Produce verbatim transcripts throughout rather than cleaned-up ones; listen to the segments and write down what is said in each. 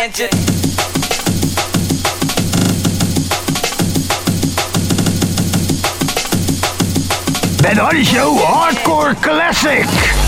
hands, just Ben Hardy Show Hardcore Classic.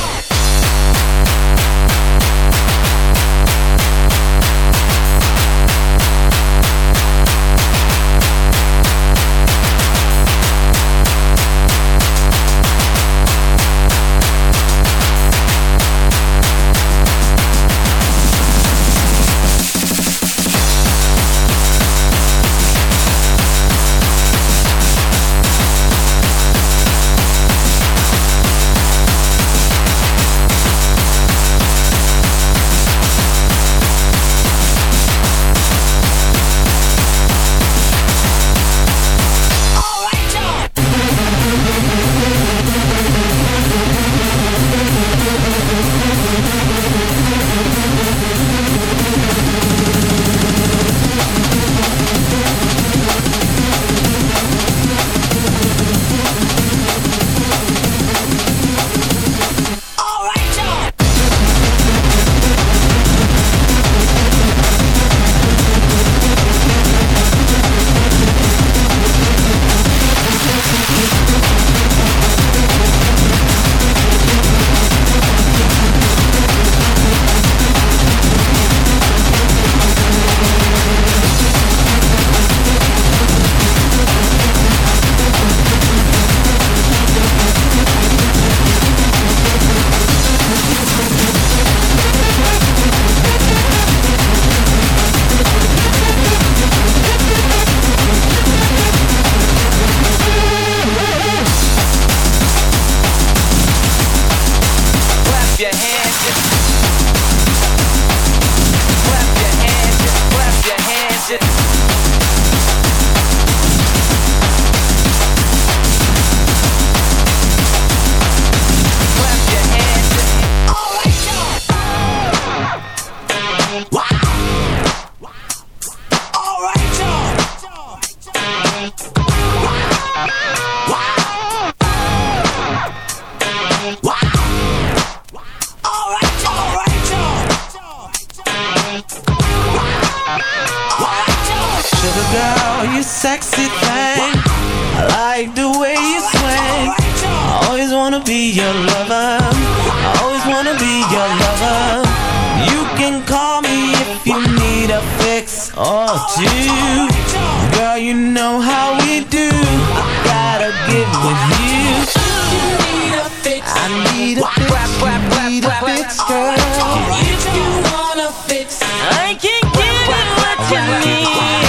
Sexy thing, I like the way you swing. I always wanna be your lover. I always wanna be your lover. You can call me if you need a fix or two. Girl, you know how we do. I gotta get with you. You need a fix. I need a fix. You need a fix, girl. If you want a fix, I can give you what you need.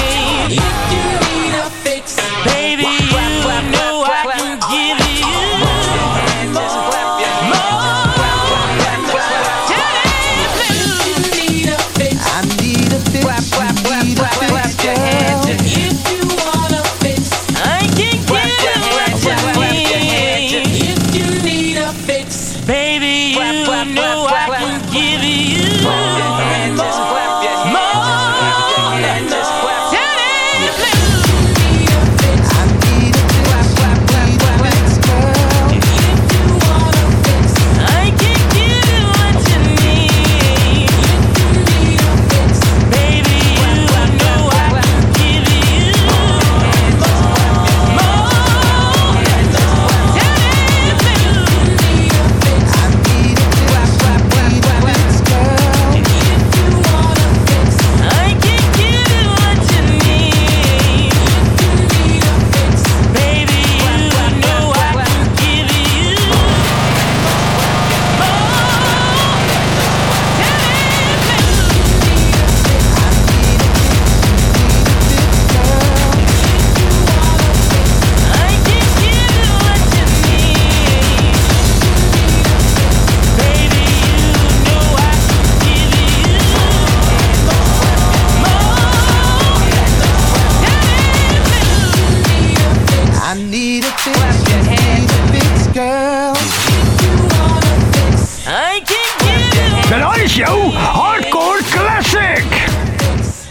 If you need a fix, baby, you know I can give you more. If you need a fix, I need a fix. You need a fix, girl. If you want a fix, I can give you what you need. If you need a fix, baby, you know I can give you more, more than just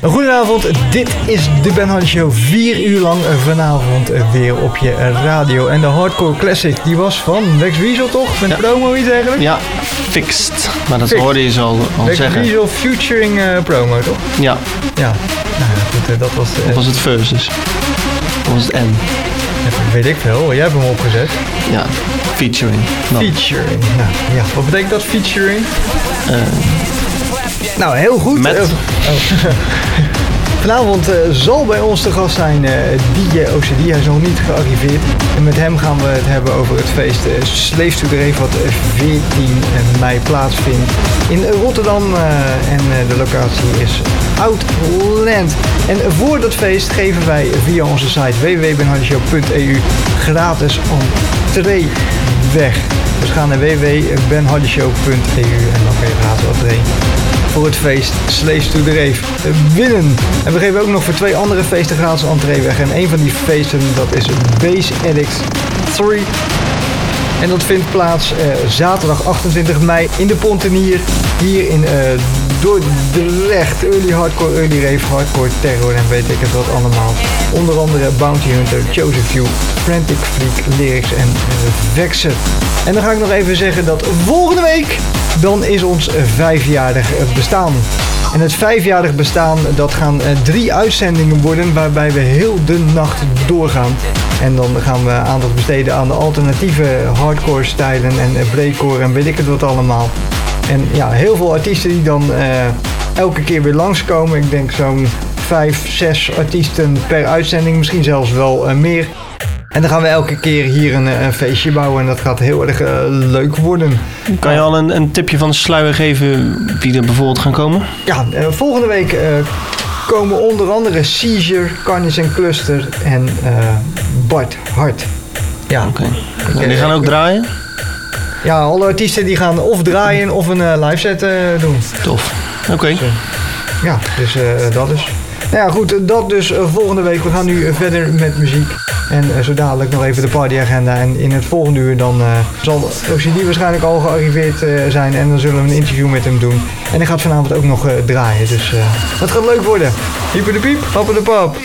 Goedenavond, dit is de Ben Hardy Show. Vier uur lang vanavond weer op je radio. En de Hardcore Classic, die was van Wex Weasel toch? Met ja. promo iets eigenlijk? Ja, Fixed. Maar dat Fixed. hoorde je zo al, al Wex zeggen. Wex Weasel featuring uh, promo toch? Ja. Ja, nou ja, goed, uh, dat was... Uh, of was het Versus? Of was het N? Ja, weet ik veel, jij hebt hem opgezet. Ja, featuring. No. Featuring, nou ja, wat betekent dat featuring? Uh, nou, heel goed. Met... Uh, oh. Vanavond uh, zal bij ons te gast zijn uh, D J O C D. Hij is nog niet gearriveerd. En met hem gaan we het hebben over het feest uh, Slaves to the Rave wat uh, veertien mei plaatsvindt in Rotterdam. Uh, en uh, de locatie is Outland. En voor dat feest geven wij via onze site w w w punt ben hardy show punt e u gratis entree weg. Dus ga naar w w w punt ben hardy show punt e u en dan kan je gratis entree voor het feest Slaves to the Rave winnen. En we geven ook nog voor twee andere feesten gratis entree weg. En een van die feesten, dat is Bass Addicts drie. En dat vindt plaats uh, zaterdag achtentwintig mei in de Pontenier. Hier in uh, Dordrecht. Early Hardcore, Early Rave, Hardcore Terror en weet ik het wat allemaal. Onder andere Bounty Hunter, Joseph View, Frantic Freak, Lyrics en uh, Vexer. En dan ga ik nog even zeggen dat volgende week dan is ons vijfjarig bestaan. En het vijfjarig bestaan, dat gaan uh, drie uitzendingen worden waarbij we heel de nacht doorgaan. En dan gaan we aandacht besteden aan de alternatieve hardcore stijlen en uh, breakcore en weet ik het wat allemaal. En ja, heel veel artiesten die dan uh, elke keer weer langskomen. Ik denk zo'n vijf, zes artiesten per uitzending, misschien zelfs wel uh, meer. En dan gaan we elke keer hier een, een feestje bouwen en dat gaat heel erg uh, leuk worden. Kan je al een, een tipje van de sluier geven wie er bijvoorbeeld gaan komen? Ja, uh, volgende week uh, komen onder andere Seizure, Carnage en Cluster en uh, Bart Hart. Ja, oké. Okay. En die gaan ook draaien? Ja, alle artiesten die gaan of draaien of een uh, live set uh, doen. Tof. Oké. Okay. Dus, uh, ja, dus uh, dat is. Nou ja, goed, dat dus uh, volgende week. We gaan nu uh, verder met muziek. En uh, zo dadelijk nog even de partyagenda. En in het volgende uur dan uh, zal O C D waarschijnlijk al gearriveerd uh, zijn. En dan zullen we een interview met hem doen. En hij gaat vanavond ook nog uh, draaien. Dus uh, dat gaat leuk worden. Hyper de piep, happen de pap.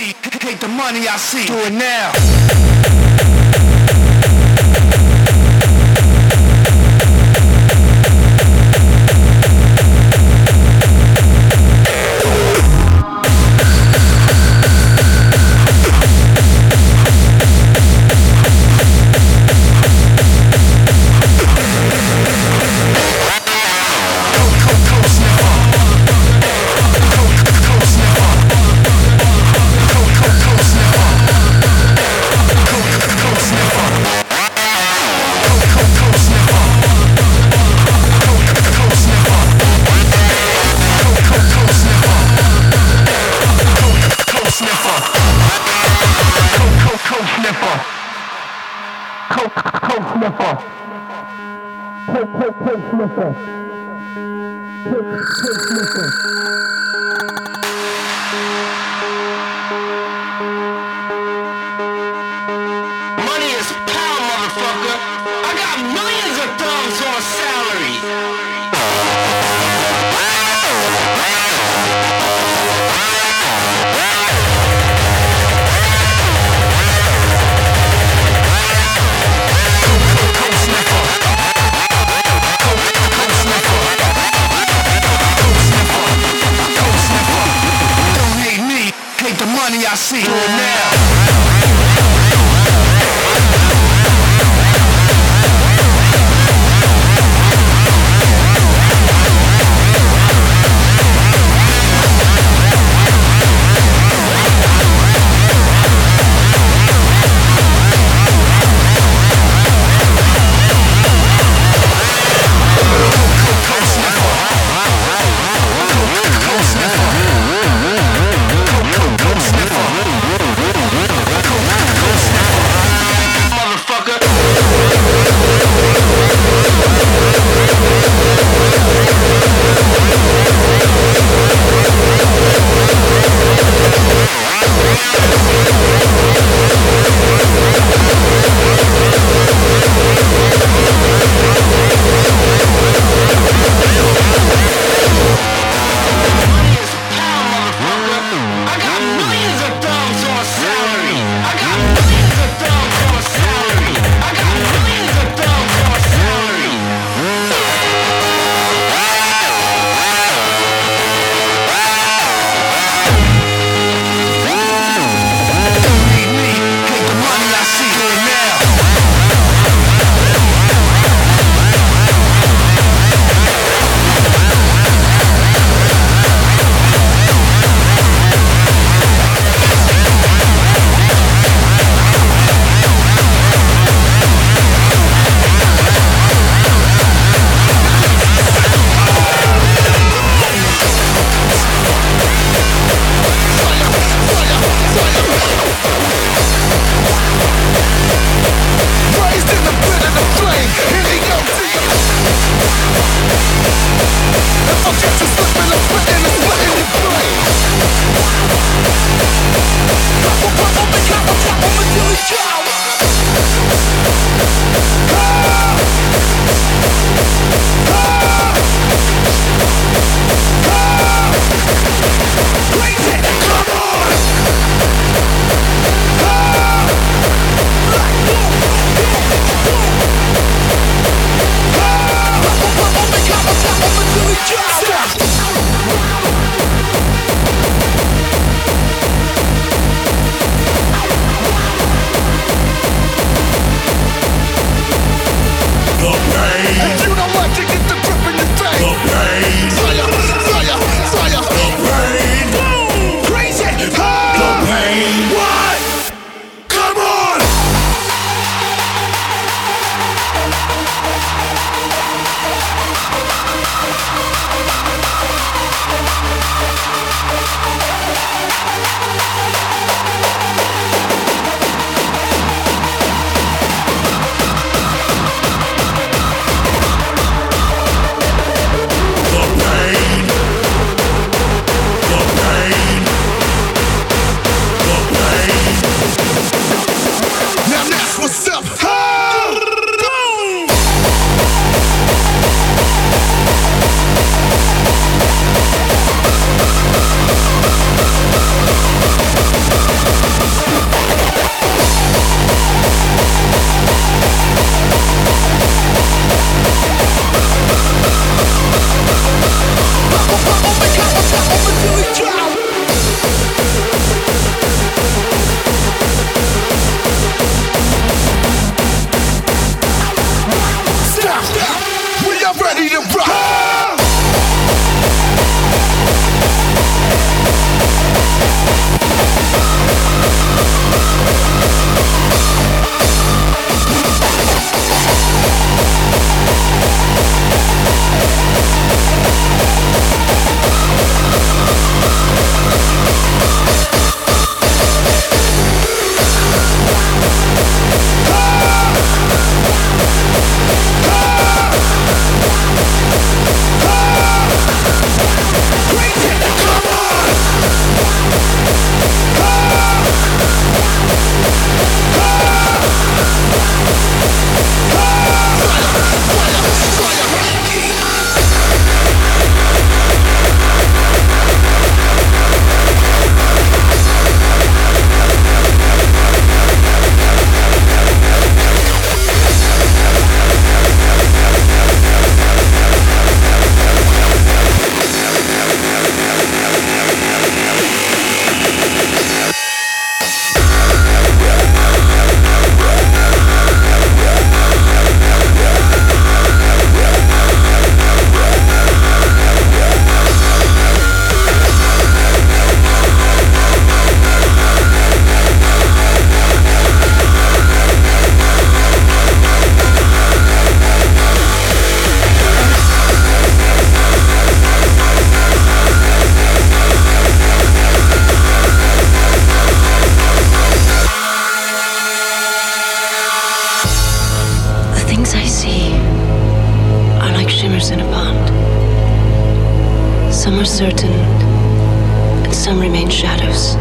certain, and some remain shadows.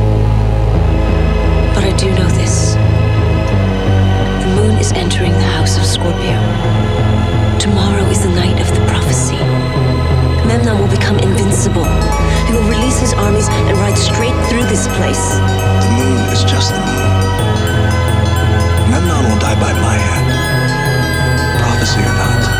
But I do know this. The moon is entering the house of Scorpio. Tomorrow is the night of the prophecy. Memnon will become invincible. He will release his armies and ride straight through this place. The moon is just the moon. Memnon will die by my hand. Prophecy or not.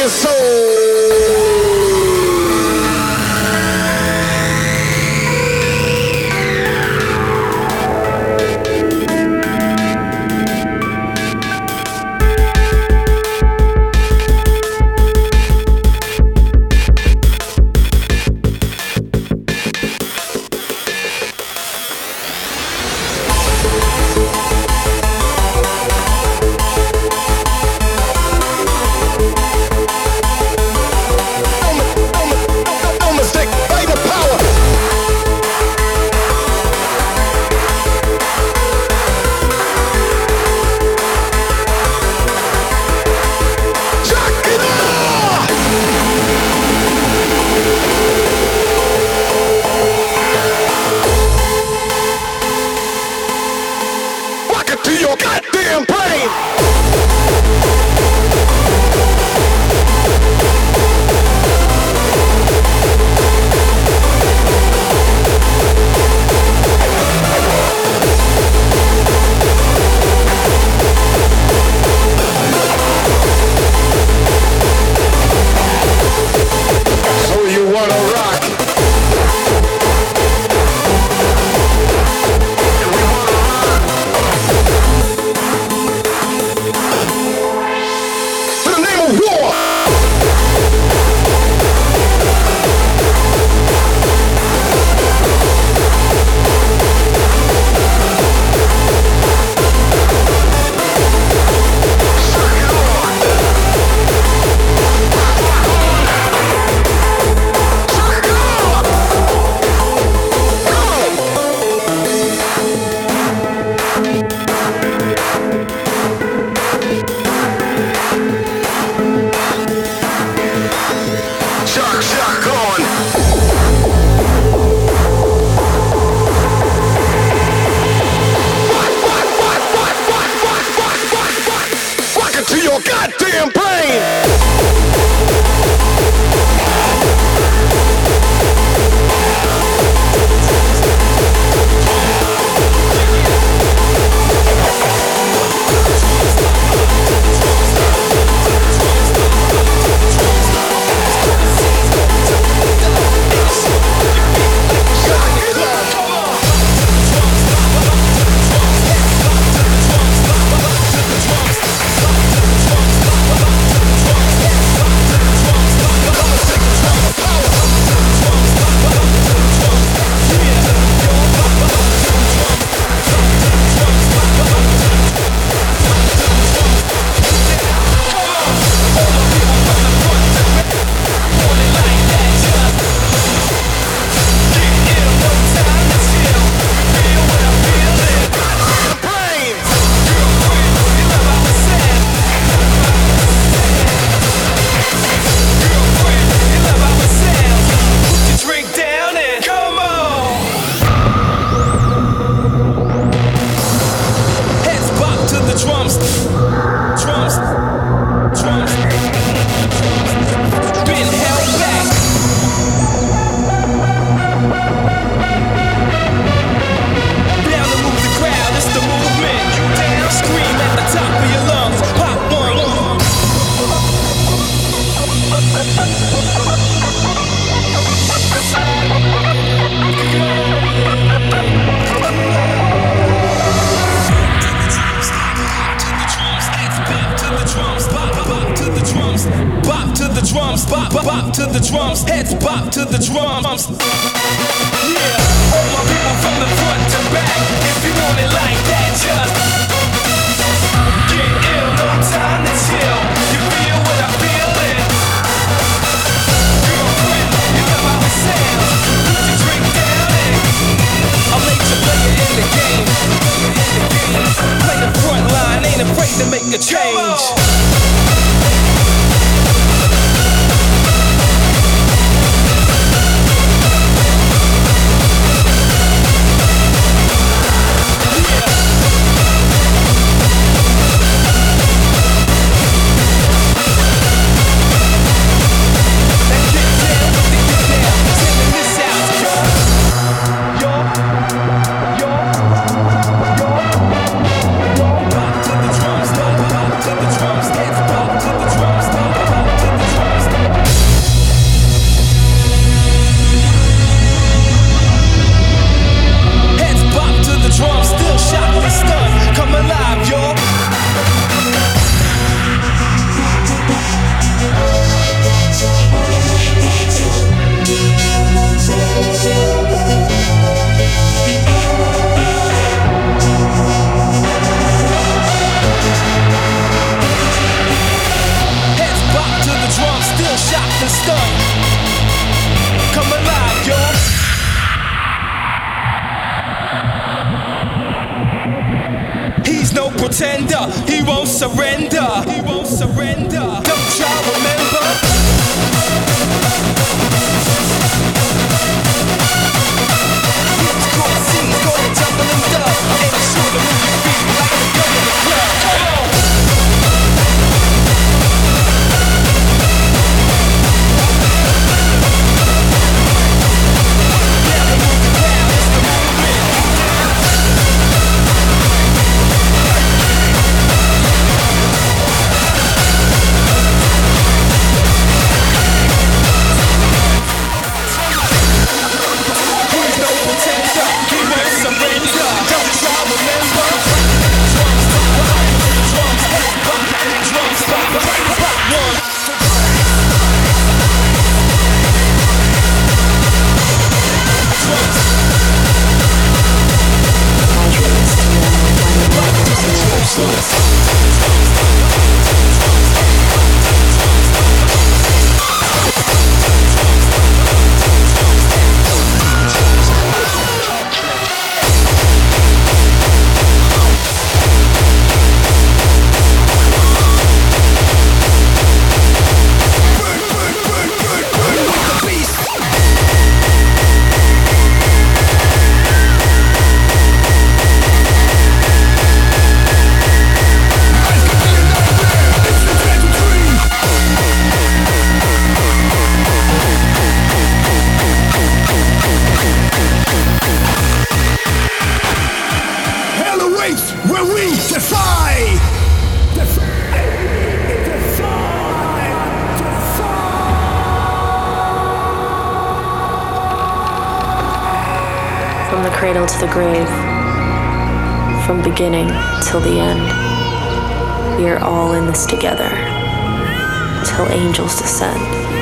your soul. he won't surrender. He won't surrender. Don't y'all remember? He's gonna see, he's gonna jumble and dub. Ain't sure to move your feet like the gun in the club. Come on. Cradle to the grave, from beginning till the end. We are all in this together, till angels descend.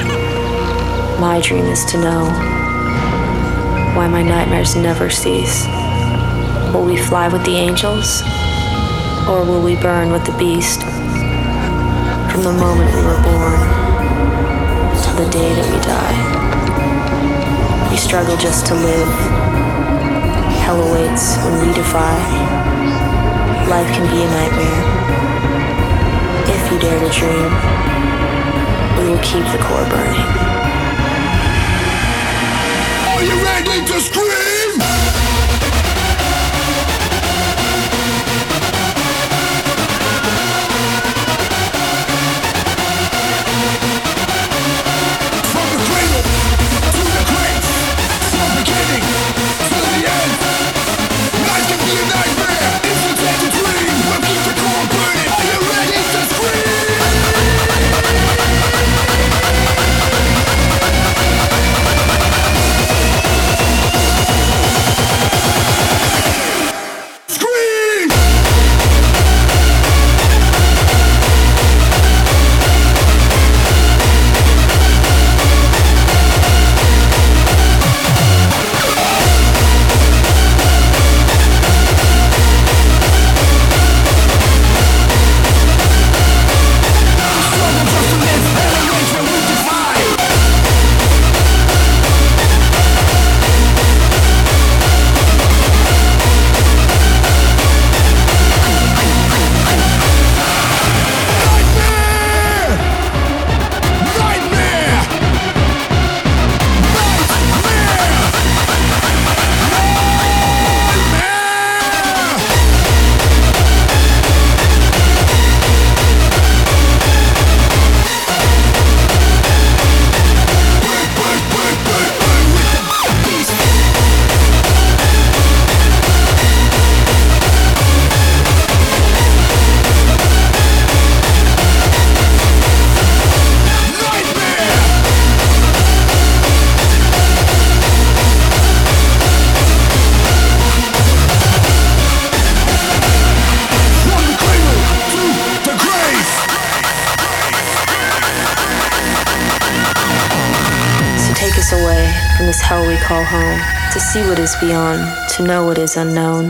My dream is to know why my nightmares never cease. Will we fly with the angels, or will we burn with the beast? From the moment we were born, till the day that we die, we struggle just to live. Hell awaits when we defy. Life can be a nightmare. If you dare to dream, we will keep the core burning. Are you ready to scream? From the cradle to the grave, from beginning to the end. Life can be a nightmare. If you dare to dream, we'll keep the core burning. Are you ready to scream? Hell we call home, to see what is beyond, to know what is unknown.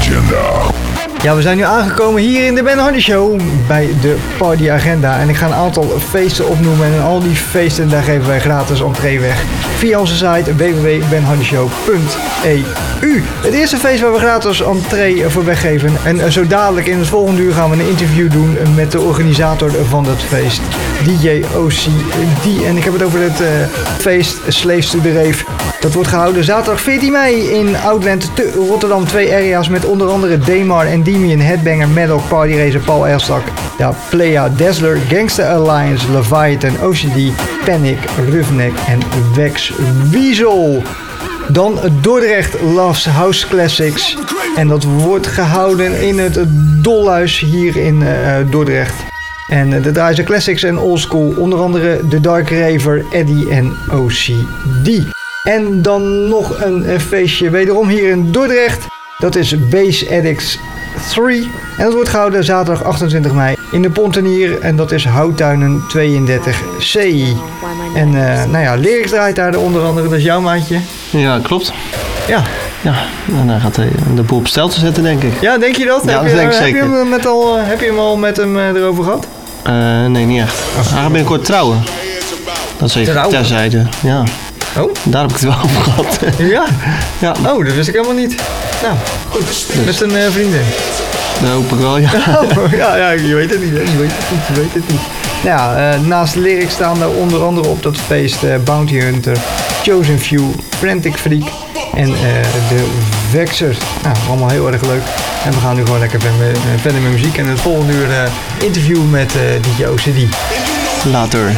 agenda. Ja, we zijn nu aangekomen hier in de Ben Hardy Show bij de Party Agenda. En ik ga een aantal feesten opnoemen. En al die feesten, daar geven wij gratis entree weg. Via onze site w w w punt ben hardy show punt e u. Het eerste feest waar we gratis entree voor weggeven. En zo dadelijk in het volgende uur gaan we een interview doen met de organisator van dat feest. D J O C D. En ik heb het over het uh, feest Slaves to the Rave. Dat wordt gehouden zaterdag veertien mei in Outland te Rotterdam. Twee area's met onder andere Demar en Demian, Headbanger, Maddock, Party Racer, Paul Elstak, ja, Playa, Dazzler, Gangster Alliance, Leviathan, O C D, Panic, Roughneck en Wex Weasel. Dan Dordrecht Loves House Classics. En dat wordt gehouden in het Dolhuis hier in uh, Dordrecht. En uh, de draaien ze classics en oldschool. Onder andere de Dark Raver, Eddie en O C D. En dan nog een, een feestje wederom hier in Dordrecht. Dat is Bass Addicts drie. En dat wordt gehouden zaterdag achtentwintig mei in de Pontenier. En dat is Houttuinen tweeëndertig C. En uh, nou ja, Lyrics draait daar onder andere. Dat is jouw maatje. Ja, klopt. Ja. Ja, en dan gaat hij de boel op stel te zetten, denk ik. Ja, denk je dat? Ja, heb, dat je, denk ik heb zeker. Je hem met al, heb je hem al met hem uh, erover gehad? Uh, nee, niet echt. Hij gaat binnenkort trouwen. Dat is even Trouwen? terzijde. Ja. Oh? Daar heb ik het wel over gehad. Ja? Ja. Oh, dat wist ik helemaal niet. Nou, goed. Dus. Met een uh, vriendin. Dat hoop ik wel, ja. Oh, ja, ja, je weet het niet, hè? Je weet het niet, je weet het niet. Nou ja, uh, naast de lyrics staan daar onder andere op dat feest uh, Bounty Hunter, Chosen Few, Frantic Freak en uh, de Vexers. Nou, allemaal heel erg leuk. En we gaan nu gewoon lekker verder met, verder met muziek. En het volgende uur uh, interview met uh, D J O C D. Later.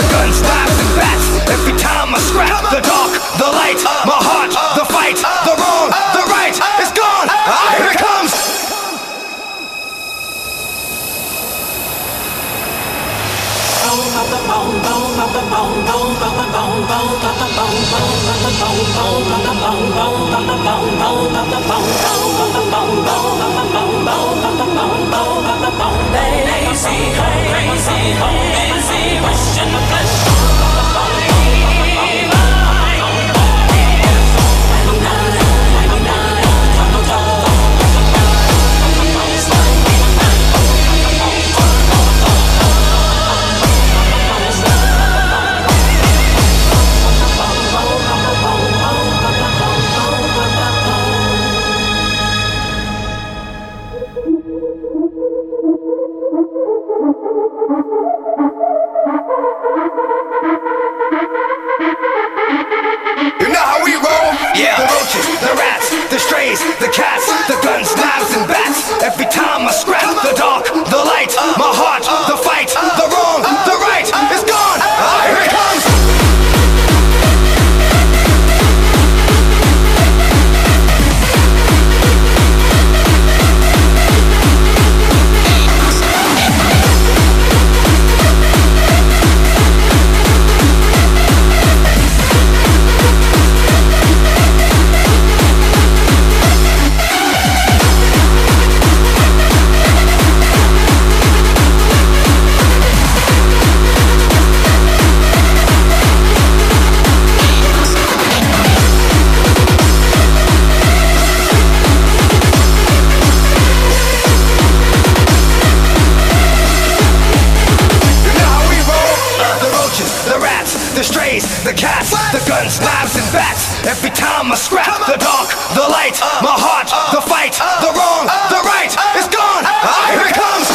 the guns, knives and bats. Every time I scrap the dark, the light, my heart, the fight, the wrong, the right, it's gone. Ah, here it comes. Lazy, crazy, busy, wishing the flesh. The cats, the guns, knives and bats. Every time I scrap the dark, the light, my heart, the fight, the wrong, the right, it's gone. Ah, here it comes. The cats, the guns, knives and bats. Every time I scrap the dark, the light, my heart, the fight, the wrong, the right, it's gone. Ah, here it comes.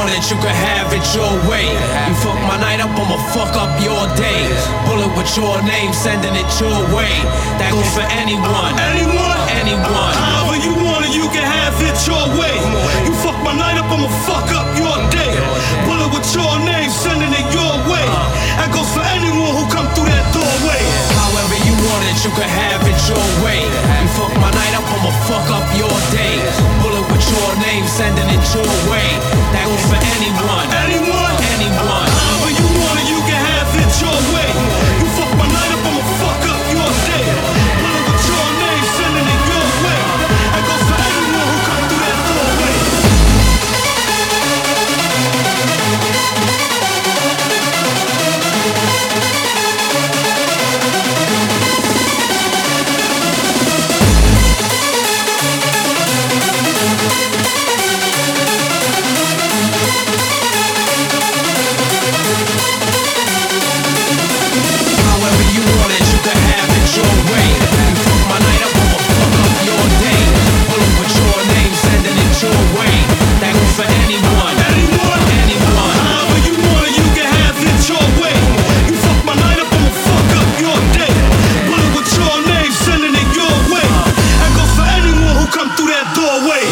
want it, you can have it your way. You fuck my night up, I'ma fuck up your day. Bullet with your name, sending it your way. That goes for anyone, Anyone, anyone. however you want it, you can have it your way. You fuck my night up, I'ma fuck up your day. Bullet with your name, sending it your way. That goes for anyone who come through that doorway. However you want it, you can have it your way. You fuck my night up, I'ma fuck up your day. Bullet with your name, sending it your way. That goes for anyone, Anyone, anyone. however you want it, you can have it your way. You fuck my night up, I'ma fuck up your day. Bullet with your name, sending it your way. That goes for anyone who come through that doorway. However you want it, you can have it your way. You fuck my night up, I'ma fuck up your day. Bullet with your name, sending it your way. That goes for anyone, Anyone, anyone. however you want it, you can have it your way. You fuck my night up, I'ma fuck up your day. Bullet with your name, sending it your way. That goes for anyone who come through that doorway.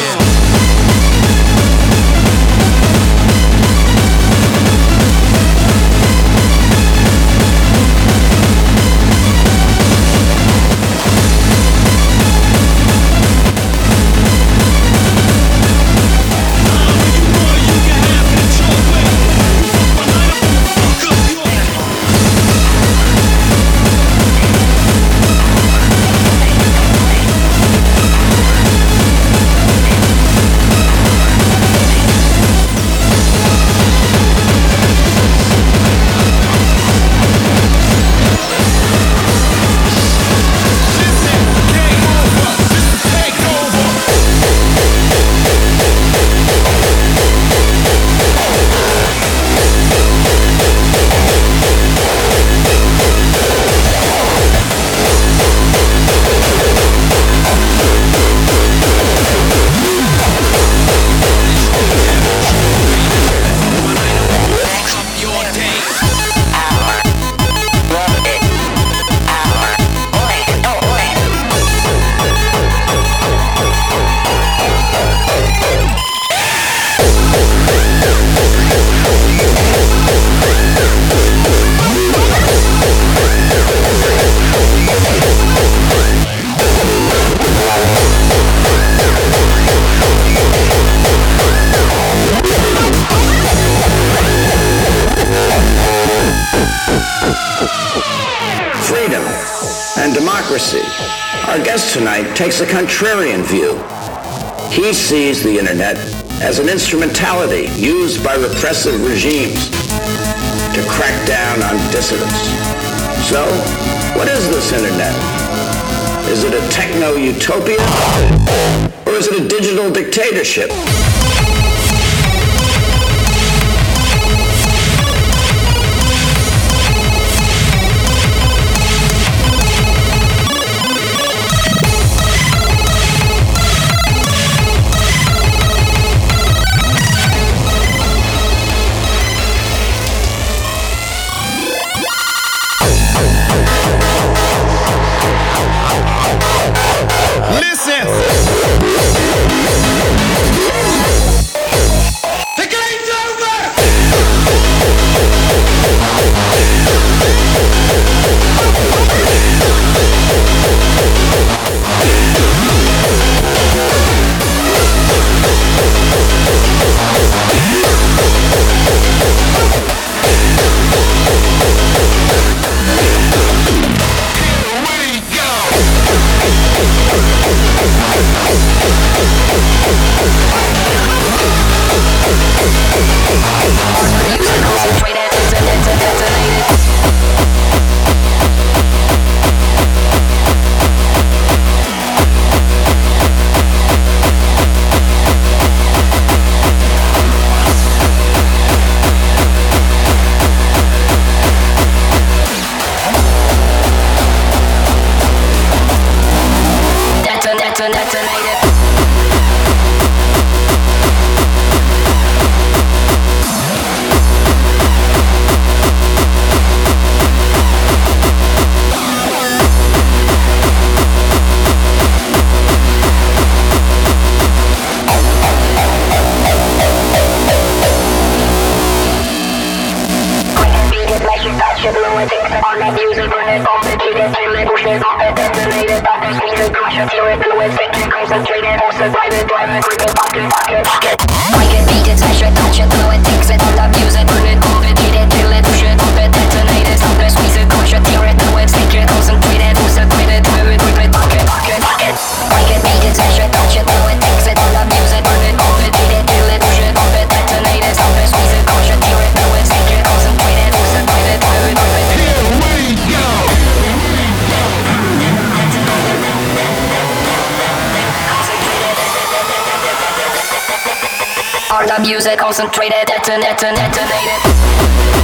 Freedom and democracy. Our guest tonight takes a contrarian view. He sees the internet as an instrumentality used by repressive regimes to crack down on dissidents. So, what is this internet? Is it a techno-utopia? Or is it a digital dictatorship? Detonated. conscious, hear it, fluid, thinking, concentrated, also private, private, private, pocket, pocket, pocket. I can beat it, smash it, touch it, throw it, fix it, all abuse it, burn it, pump it, eat it, kill it, push it, pump it, detonate it, stop it, squeeze it, conscious, hear it, fluid, thinking, concentrated, also private, private, private, pocket, pocket, pocket. I can beat it, smash it, touch it, throw it, fix it, all abuse it, burn it, pump it, eat it, kill it, push it, pump it, detonate it, stop it, squeeze it, conscious, hear it, fluid, thinking, concentrated, also private, private, private. Here we go. All the music concentrated, detonate, detonate, detonated.